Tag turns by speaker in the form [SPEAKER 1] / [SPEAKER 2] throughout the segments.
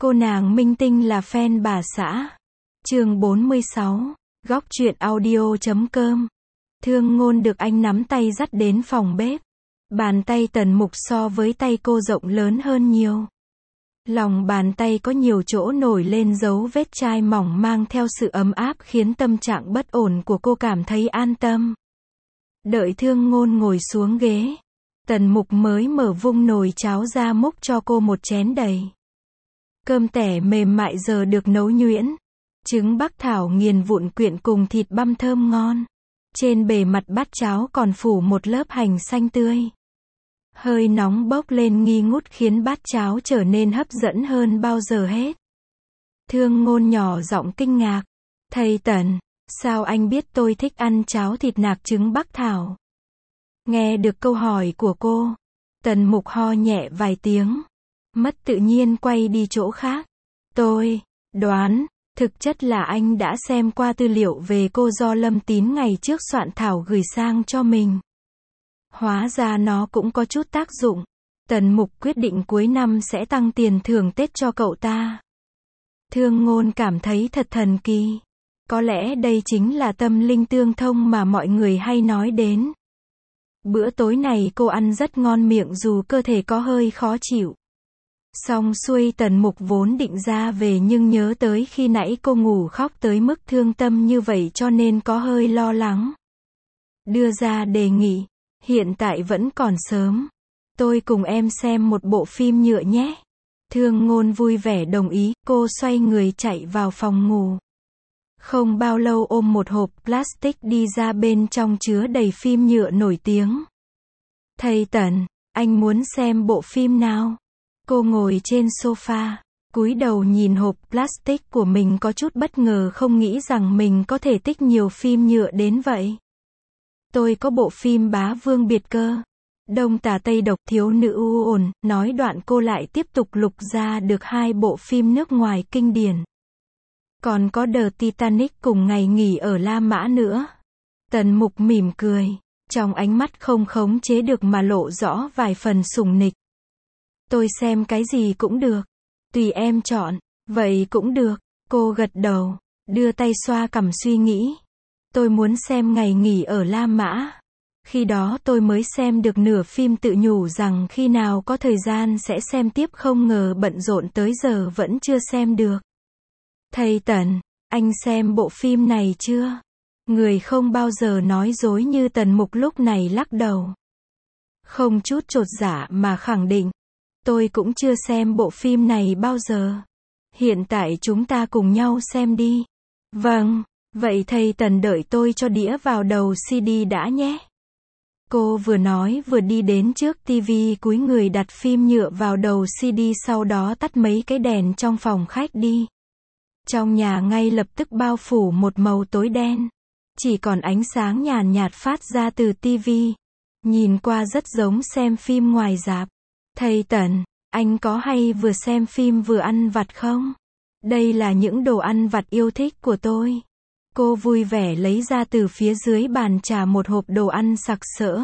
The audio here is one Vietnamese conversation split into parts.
[SPEAKER 1] Cô nàng minh tinh là fan bà xã. Chương 46. Góc truyện audio.com. Thương Ngôn được anh nắm tay dắt đến phòng bếp. Bàn tay Tần Mục so với tay cô rộng lớn hơn nhiều. Lòng bàn tay có nhiều chỗ nổi lên dấu vết chai mỏng mang theo sự ấm áp khiến tâm trạng bất ổn của cô cảm thấy an tâm. Đợi Thương Ngôn ngồi xuống ghế, Tần Mục mới mở vung nồi cháo ra múc cho cô một chén đầy. Cơm tẻ mềm mại giờ được nấu nhuyễn. Trứng bắc thảo nghiền vụn quyện cùng thịt băm thơm ngon. Trên bề mặt bát cháo còn phủ một lớp hành xanh tươi. Hơi nóng bốc lên nghi ngút khiến bát cháo trở nên hấp dẫn hơn bao giờ hết. Thương Ngôn nhỏ giọng kinh ngạc. Thầy Tần, sao anh biết tôi thích ăn cháo thịt nạc trứng bắc thảo? Nghe được câu hỏi của cô, Tần Mục ho nhẹ vài tiếng. Mất tự nhiên quay đi chỗ khác. Tôi đoán, thực chất là anh đã xem qua tư liệu về cô do Lâm Tín ngày trước soạn thảo gửi sang cho mình. Hóa ra nó cũng có chút tác dụng. Tần Mục quyết định cuối năm sẽ tăng tiền thưởng Tết cho cậu ta. Thương Ngôn cảm thấy thật thần kỳ. Có lẽ đây chính là tâm linh tương thông mà mọi người hay nói đến. Bữa tối này cô ăn rất ngon miệng dù cơ thể có hơi khó chịu. Xong xuôi Tần Mục vốn định ra về nhưng nhớ tới khi nãy cô ngủ khóc tới mức thương tâm như vậy cho nên có hơi lo lắng. Đưa ra đề nghị, hiện tại vẫn còn sớm. Tôi cùng em xem một bộ phim nhựa nhé. Thương Ngôn vui vẻ đồng ý, cô xoay người chạy vào phòng ngủ. Không bao lâu ôm một hộp plastic đi ra bên trong chứa đầy phim nhựa nổi tiếng. Thầy Tần, anh muốn xem bộ phim nào? Cô ngồi trên sofa, cúi đầu nhìn hộp plastic của mình có chút bất ngờ không nghĩ rằng mình có thể tích nhiều phim nhựa đến vậy. Tôi có bộ phim Bá Vương Biệt Cơ. Đông Tà Tây Độc Thiếu Nữ U Ồn, nói đoạn cô lại tiếp tục lục ra được 2 bộ phim nước ngoài kinh điển. Còn có The Titanic cùng Ngày Nghỉ ở La Mã nữa. Tần Mục mỉm cười, trong ánh mắt không khống chế được mà lộ rõ vài phần sủng nịch. Tôi xem cái gì cũng được. Tùy em chọn. Vậy cũng được. Cô gật đầu, đưa tay xoa cằm suy nghĩ. Tôi muốn xem Ngày Nghỉ ở La Mã. Khi đó tôi mới xem được nửa phim tự nhủ rằng khi nào có thời gian sẽ xem tiếp, không ngờ bận rộn tới giờ vẫn chưa xem được. Thầy Tần, anh xem bộ phim này chưa? Người không bao giờ nói dối như Tần Mục lúc này lắc đầu. Không chút chột dạ mà khẳng định. Tôi cũng chưa xem bộ phim này bao giờ. Hiện tại chúng ta cùng nhau xem đi. Vâng, vậy thầy Tần đợi tôi cho đĩa vào đầu CD đã nhé. Cô vừa nói vừa đi đến trước tivi cúi người đặt phim nhựa vào đầu CD sau đó tắt mấy cái đèn trong phòng khách đi. Trong nhà ngay lập tức bao phủ một màu tối đen. Chỉ còn ánh sáng nhàn nhạt phát ra từ tivi. Nhìn qua rất giống xem phim ngoài rạp. Thầy Tần, anh có hay vừa xem phim vừa ăn vặt không? Đây là những đồ ăn vặt yêu thích của tôi. Cô vui vẻ lấy ra từ phía dưới bàn trà một hộp đồ ăn sặc sỡ.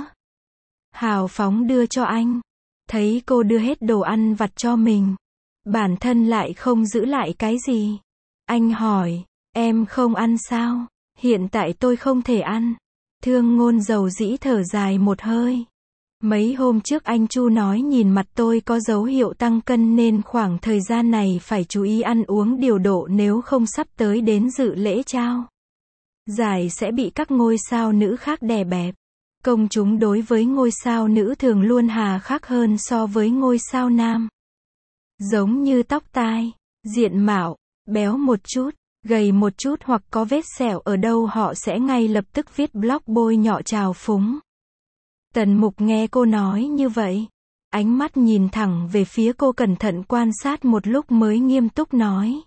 [SPEAKER 1] Hào phóng đưa cho anh. Thấy cô đưa hết đồ ăn vặt cho mình. Bản thân lại không giữ lại cái gì. Anh hỏi, em không ăn sao? Hiện tại tôi không thể ăn. Thương Ngôn dầu dĩ thở dài một hơi. Mấy hôm trước anh Chu nói nhìn mặt tôi có dấu hiệu tăng cân nên khoảng thời gian này phải chú ý ăn uống điều độ nếu không sắp tới đến dự lễ trao giải sẽ bị các ngôi sao nữ khác đè bẹp. Công chúng đối với ngôi sao nữ thường luôn hà khắc hơn so với ngôi sao nam. Giống như tóc tai, diện mạo, béo một chút, gầy một chút hoặc có vết sẹo ở đâu họ sẽ ngay lập tức viết blog bôi nhọ trào phúng. Tần Mục nghe cô nói như vậy. Ánh mắt nhìn thẳng về phía cô cẩn thận quan sát một lúc mới nghiêm túc nói.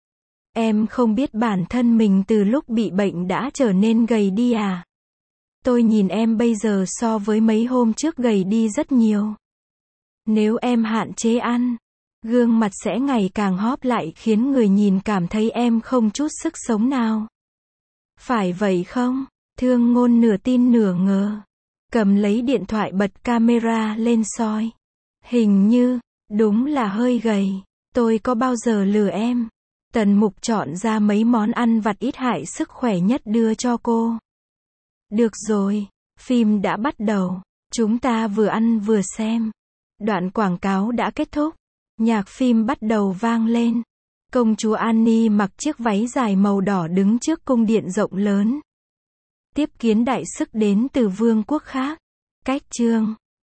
[SPEAKER 1] Em không biết bản thân mình từ lúc bị bệnh đã trở nên gầy đi à? Tôi nhìn em bây giờ so với mấy hôm trước gầy đi rất nhiều. Nếu em hạn chế ăn, gương mặt sẽ ngày càng hóp lại khiến người nhìn cảm thấy em không chút sức sống nào. Phải vậy không? Thương Ngôn nửa tin nửa ngờ. Cầm lấy điện thoại bật camera lên soi. Hình như, đúng là hơi gầy. Tôi có bao giờ lừa em? Tần Mục chọn ra mấy món ăn vặt ít hại sức khỏe nhất đưa cho cô. Được rồi, phim đã bắt đầu. Chúng ta vừa ăn vừa xem. Đoạn quảng cáo đã kết thúc. Nhạc phim bắt đầu vang lên. Công chúa Annie mặc chiếc váy dài màu đỏ đứng trước cung điện rộng lớn. Tiếp kiến đại sức đến từ vương quốc khác. Cách chương